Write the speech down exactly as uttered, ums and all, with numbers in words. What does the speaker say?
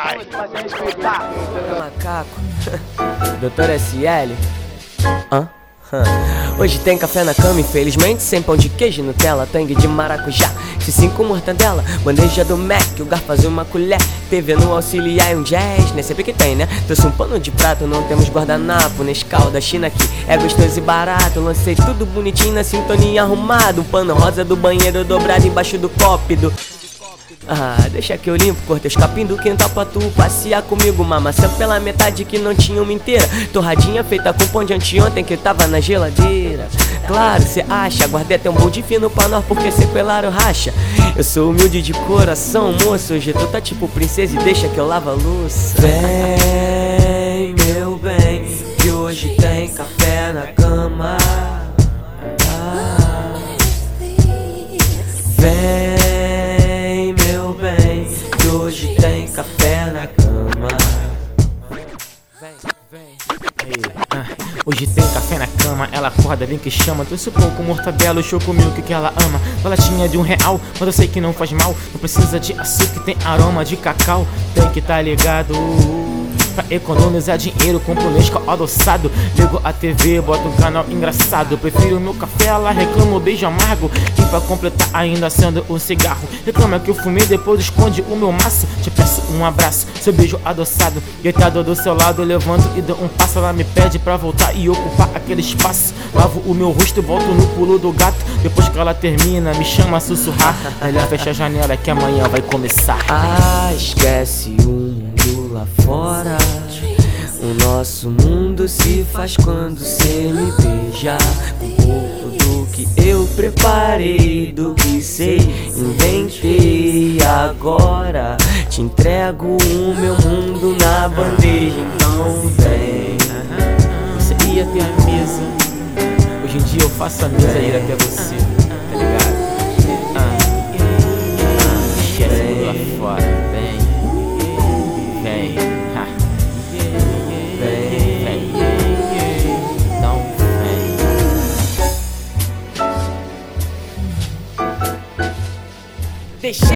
vai. Macaco. Doutor S L. Hã? Hoje tem café na cama, infelizmente sem pão de queijo, Nutella, tangue de maracujá, x cinco mortadela, bandeja do Mac, o garfo faz uma colher, T V no auxiliar e um jazz, né? Sempre que tem, né? Trouxe um pano de prato, não temos guardanapo, Nescau da China que é gostoso e barato, lancei tudo bonitinho na sintonia arrumado, um pano rosa do banheiro dobrado embaixo do cópido. Ah, deixa que eu limpo, cortei os capim do quintal pra tu passear comigo. Uma maçã pela metade que não tinha uma inteira, torradinha feita com pão de anteontem que tava na geladeira. Claro, cê acha, guardei até um bom de fino pra nós porque sequelaram racha. Eu sou humilde de coração, moço, hoje tu tá tipo princesa e deixa que eu lavo a louça. Vem, meu bem, que hoje tem café na cama. Ah, vem, hoje tem café na cama. Vem, vem. Ah, hoje tem café na cama, ela acorda, vem que chama. Trouxe pouco mortadela, o choco milk que ela ama. Balatinha de um real, mas eu sei que não faz mal. Não precisa de açúcar, tem aroma de cacau. Tem que tá ligado. Pra economizar dinheiro, compro Nescau adoçado. Ligo a T V, boto um canal engraçado. Eu prefiro meu café, ela reclama o beijo amargo. E pra completar ainda acendo um cigarro. Reclama que eu fumei, depois esconde o meu maço. Te peço um abraço, seu beijo adoçado. Deitado do seu lado, eu levanto e dou um passo. Ela me pede pra voltar e ocupar aquele espaço. Lavo o meu rosto, volto no pulo do gato. Depois que ela termina, me chama a sussurrar. Melhor fecha a janela que amanhã vai começar. Ah, esquece o mundo lá fora. O nosso mundo se faz quando cê me beija. Um pouco do que eu preparei, do que sei, inventei. Agora te entrego o meu mundo na bandeja, então vem. Você ia ter a mesa, hoje em dia eu faço a mesa ir até você, tá ligado? Ah, ah, esquece tudo lá fora, vem, vem, ha. Vem, vem, então vem. Deixa